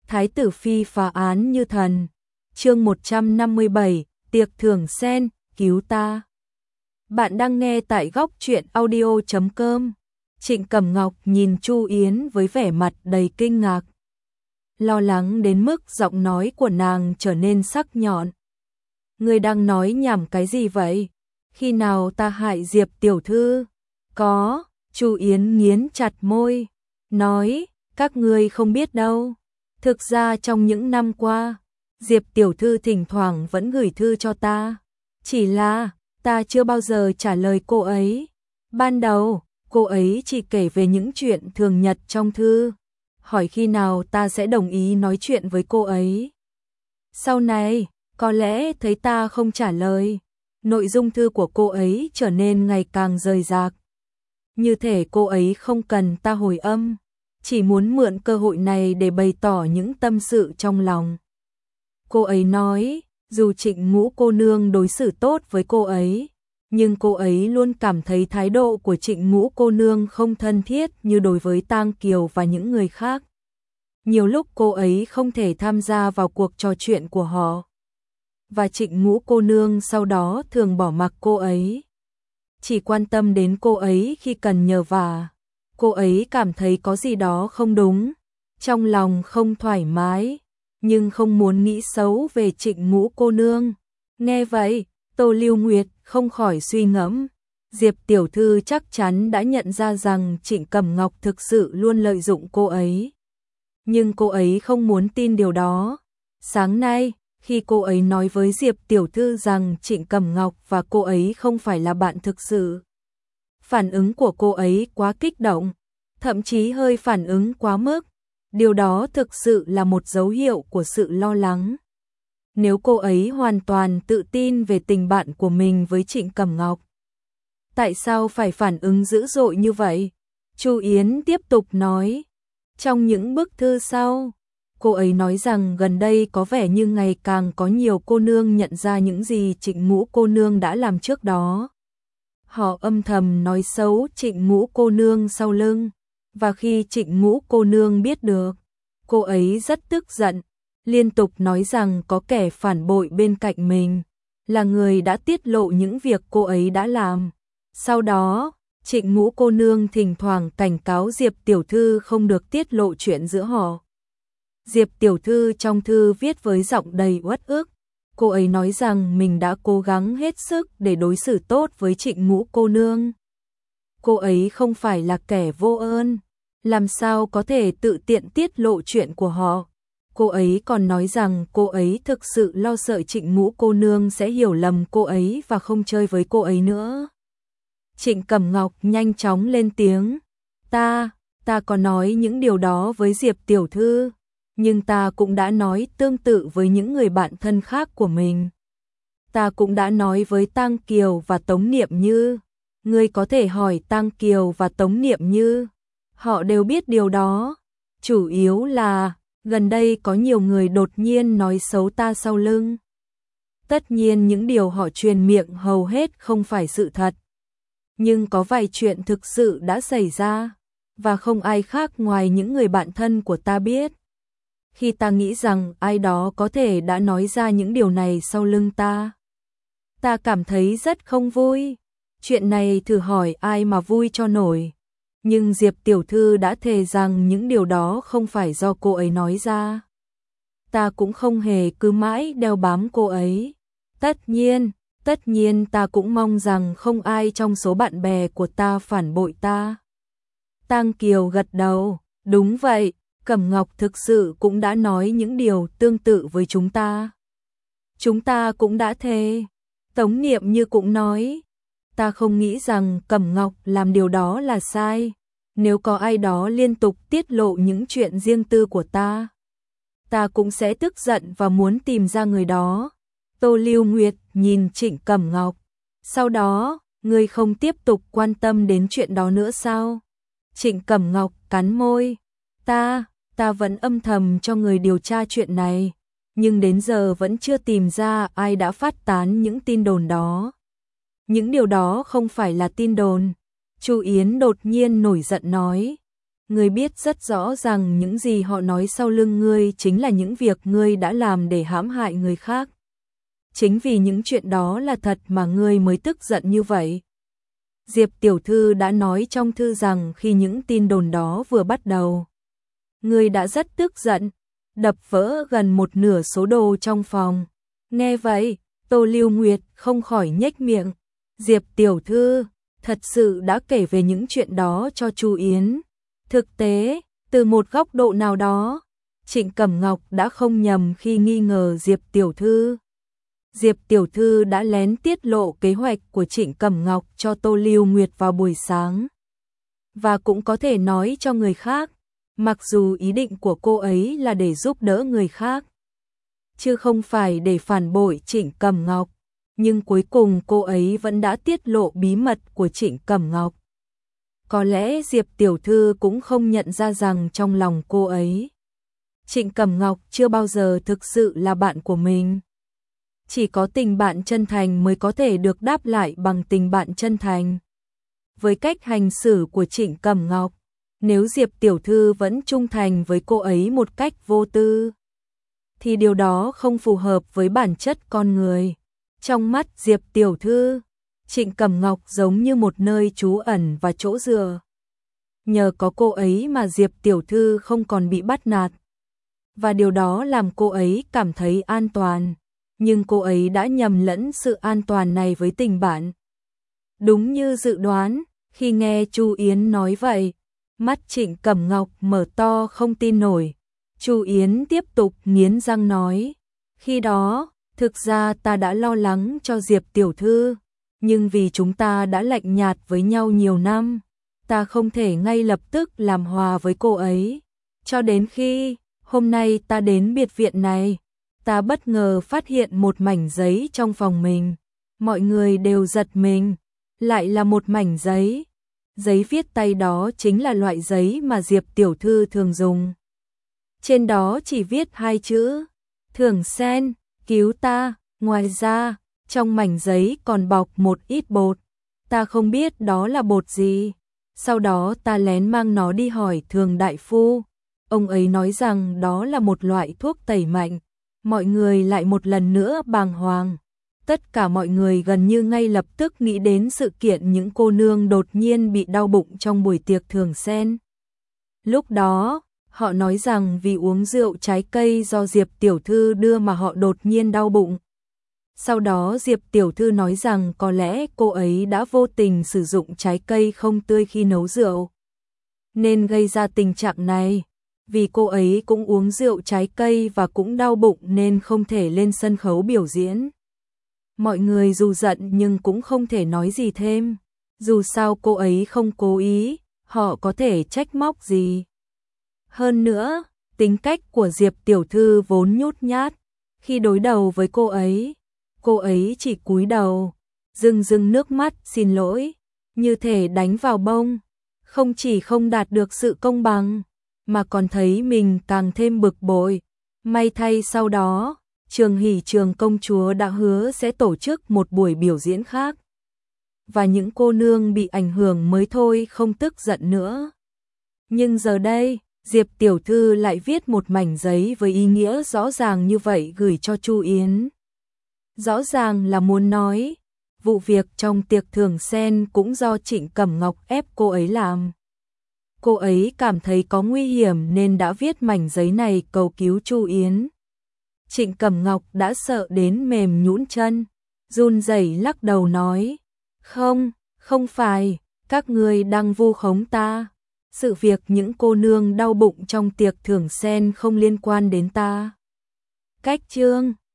Thái tử phi phá án như thần. Chương 157, tiệc thưởng sen, cứu ta. Bạn đang nghe tại góc truyện audio.com. Trịnh Cẩm Ngọc nhìn Chu Yến với vẻ mặt đầy kinh ngạc, lo lắng đến mức giọng nói của nàng trở nên sắc nhọn. Ngươi đang nói nhảm cái gì vậy? Khi nào ta hại Diệp tiểu thư? Có, Chu Yến nghiến chặt môi, nói, các ngươi không biết đâu. Thực ra trong những năm qua, Diệp tiểu thư thỉnh thoảng vẫn gửi thư cho ta. Chỉ là, ta chưa bao giờ trả lời cô ấy. Ban đầu, cô ấy chỉ kể về những chuyện thường nhật trong thư, hỏi khi nào ta sẽ đồng ý nói chuyện với cô ấy. Sau này, có lẽ thấy ta không trả lời, nội dung thư của cô ấy trở nên ngày càng rời rạc. Như thể cô ấy không cần ta hồi âm, chỉ muốn mượn cơ hội này để bày tỏ những tâm sự trong lòng. Cô ấy nói, dù Trịnh Ngũ cô nương đối xử tốt với cô ấy, nhưng cô ấy luôn cảm thấy thái độ của Trịnh Ngũ cô nương không thân thiết như đối với Tang Kiều và những người khác. Nhiều lúc cô ấy không thể tham gia vào cuộc trò chuyện của họ, và Trịnh Ngũ cô nương sau đó thường bỏ mặc cô ấy, chỉ quan tâm đến cô ấy khi cần nhờ vả. Cô ấy cảm thấy có gì đó không đúng, trong lòng không thoải mái, nhưng không muốn nghĩ xấu về Trịnh Ngũ cô nương. Nghe vậy, Tô Lưu Nguyệt không khỏi suy ngẫm, Diệp tiểu thư chắc chắn đã nhận ra rằng Trịnh Cẩm Ngọc thực sự luôn lợi dụng cô ấy. Nhưng cô ấy không muốn tin điều đó. Sáng nay, khi cô ấy nói với Diệp tiểu thư rằng Trịnh Cẩm Ngọc và cô ấy không phải là bạn thực sự, phản ứng của cô ấy quá kích động, thậm chí hơi phản ứng quá mức. Điều đó thực sự là một dấu hiệu của sự lo lắng. Nếu cô ấy hoàn toàn tự tin về tình bạn của mình với Trịnh Cẩm Ngọc, tại sao phải phản ứng dữ dội như vậy? Chu Yến tiếp tục nói. Trong những bức thư sau, cô ấy nói rằng gần đây có vẻ như ngày càng có nhiều cô nương nhận ra những gì Trịnh Ngũ cô nương đã làm trước đó. Họ âm thầm nói xấu Trịnh Ngũ cô nương sau lưng, và khi Trịnh Ngũ cô nương biết được, cô ấy rất tức giận, liên tục nói rằng có kẻ phản bội bên cạnh mình, là người đã tiết lộ những việc cô ấy đã làm. Sau đó, Trịnh Ngũ cô nương thỉnh thoảng cảnh cáo Diệp tiểu thư không được tiết lộ chuyện giữa họ. Diệp tiểu thư trong thư viết với giọng đầy uất ức, cô ấy nói rằng mình đã cố gắng hết sức để đối xử tốt với Trịnh Ngũ cô nương. Cô ấy không phải là kẻ vô ơn, làm sao có thể tự tiện tiết lộ chuyện của họ. Cô ấy còn nói rằng cô ấy thực sự lo sợ Trịnh Ngũ cô nương sẽ hiểu lầm cô ấy và không chơi với cô ấy nữa. Trịnh Cẩm Ngọc nhanh chóng lên tiếng, ta có nói những điều đó với Diệp tiểu thư, nhưng ta cũng đã nói tương tự với những người bạn thân khác của mình. Ta cũng đã nói với Tang Kiều và Tống Niệm Như, ngươi có thể hỏi Tang Kiều và Tống Niệm Như, họ đều biết điều đó. Chủ yếu là, gần đây có nhiều người đột nhiên nói xấu ta sau lưng. Tất nhiên những điều họ truyền miệng hầu hết không phải sự thật, nhưng có vài chuyện thực sự đã xảy ra, và không ai khác ngoài những người bạn thân của ta biết. Khi ta nghĩ rằng ai đó có thể đã nói ra những điều này sau lưng ta cảm thấy rất không vui. Chuyện này thử hỏi ai mà vui cho nổi. Nhưng Diệp tiểu thư đã thề rằng những điều đó không phải do cô ấy nói ra. Ta cũng không hề cứ mãi đeo bám cô ấy. Tất nhiên ta cũng mong rằng không ai trong số bạn bè của ta phản bội ta. Tang Kiều gật đầu, đúng vậy, Cẩm Ngọc thực sự cũng đã nói những điều tương tự với chúng ta. Chúng ta cũng đã thề. Tống Niệm Như cũng nói, ta không nghĩ rằng Cẩm Ngọc làm điều đó là sai. Nếu có ai đó liên tục tiết lộ những chuyện riêng tư của ta cũng sẽ tức giận và muốn tìm ra người đó. Tô Lưu Nguyệt nhìn Trịnh Cẩm Ngọc, sau đó, ngươi không tiếp tục quan tâm đến chuyện đó nữa sao? Trịnh Cẩm Ngọc cắn môi, ta vẫn âm thầm cho người điều tra chuyện này, nhưng đến giờ vẫn chưa tìm ra ai đã phát tán những tin đồn đó. Những điều đó không phải là tin đồn. Chu Yến đột nhiên nổi giận nói, Ngươi biết rất rõ rằng những gì họ nói sau lưng ngươi chính là những việc ngươi đã làm để hãm hại người khác. Chính vì những chuyện đó là thật mà ngươi mới tức giận như vậy. Diệp tiểu thư đã nói trong thư rằng khi những tin đồn đó vừa bắt đầu, ngươi đã rất tức giận, đập vỡ gần một nửa số đồ trong phòng. Nghe vậy, Tô Lưu Nguyệt không khỏi nhếch miệng. Diệp tiểu thư thật sự đã kể về những chuyện đó cho Chu Yến. Thực tế, từ một góc độ nào đó, Trịnh Cẩm Ngọc đã không nhầm khi nghi ngờ Diệp tiểu thư. Diệp tiểu thư đã lén tiết lộ kế hoạch của Trịnh Cẩm Ngọc cho Tô Lưu Nguyệt vào buổi sáng. Và cũng có thể nói cho người khác, mặc dù ý định của cô ấy là để giúp đỡ người khác, chứ không phải để phản bội Trịnh Cẩm Ngọc, nhưng cuối cùng cô ấy vẫn đã tiết lộ bí mật của Trịnh Cẩm Ngọc. Có lẽ Diệp tiểu thư cũng không nhận ra rằng trong lòng cô ấy, Trịnh Cẩm Ngọc chưa bao giờ thực sự là bạn của mình. Chỉ có tình bạn chân thành mới có thể được đáp lại bằng tình bạn chân thành. Với cách hành xử của Trịnh Cẩm Ngọc, nếu Diệp tiểu thư vẫn trung thành với cô ấy một cách vô tư, thì điều đó không phù hợp với bản chất con người. Trong mắt Diệp tiểu thư, Trịnh Cẩm Ngọc giống như một nơi trú ẩn và chỗ dựa. Nhờ có cô ấy mà Diệp tiểu thư không còn bị bắt nạt. Và điều đó làm cô ấy cảm thấy an toàn. Nhưng cô ấy đã nhầm lẫn sự an toàn này với tình bạn. Đúng như dự đoán, khi nghe Chu Yến nói vậy, mắt Trịnh Cẩm Ngọc mở to không tin nổi. Chu Yến tiếp tục nghiến răng nói, khi đó, thực ra ta đã lo lắng cho Diệp tiểu thư, nhưng vì chúng ta đã lạnh nhạt với nhau nhiều năm, ta không thể ngay lập tức làm hòa với cô ấy. Cho đến khi, hôm nay ta đến biệt viện này, ta bất ngờ phát hiện một mảnh giấy trong phòng mình. Mọi người đều giật mình, lại là một mảnh giấy. Giấy viết tay đó chính là loại giấy mà Diệp tiểu thư thường dùng. Trên đó chỉ viết hai chữ, Thường Sen, cứu ta. Ngoài ra, trong mảnh giấy còn bọc một ít bột. Ta không biết đó là bột gì. Sau đó ta lén mang nó đi hỏi Thường đại phu. Ông ấy nói rằng đó là một loại thuốc tẩy mạnh. Mọi người lại một lần nữa bàng hoàng. Tất cả mọi người gần như ngay lập tức nghĩ đến sự kiện những cô nương đột nhiên bị đau bụng trong buổi tiệc Thường Sen. Lúc đó, họ nói rằng vì uống rượu trái cây do Diệp tiểu thư đưa mà họ đột nhiên đau bụng. Sau đó Diệp tiểu thư nói rằng có lẽ cô ấy đã vô tình sử dụng trái cây không tươi khi nấu rượu, nên gây ra tình trạng này. Vì cô ấy cũng uống rượu trái cây và cũng đau bụng nên không thể lên sân khấu biểu diễn. Mọi người dù giận nhưng cũng không thể nói gì thêm. Dù sao cô ấy không cố ý, họ có thể trách móc gì. Hơn nữa, tính cách của Diệp tiểu thư vốn nhút nhát. Khi đối đầu với cô ấy chỉ cúi đầu, rưng rưng nước mắt xin lỗi, như thể đánh vào bông. Không chỉ không đạt được sự công bằng, mà còn thấy mình càng thêm bực bội. May thay sau đó, Trường Hỷ Trường công chúa đã hứa sẽ tổ chức một buổi biểu diễn khác. Và những cô nương bị ảnh hưởng mới thôi không tức giận nữa. Nhưng giờ đây, Diệp tiểu thư lại viết một mảnh giấy với ý nghĩa rõ ràng như vậy gửi cho Chu Yến. Rõ ràng là muốn nói, vụ việc trong tiệc Thường Sen cũng do Trịnh Cẩm Ngọc ép cô ấy làm. Cô ấy cảm thấy có nguy hiểm nên đã viết mảnh giấy này cầu cứu Chu Yến. Trịnh Cẩm Ngọc đã sợ đến mềm nhũn chân, run rẩy lắc đầu nói, không phải, các ngươi đang vu khống ta. Sự việc những cô nương đau bụng trong tiệc Thường Sen không liên quan đến ta. Cách chương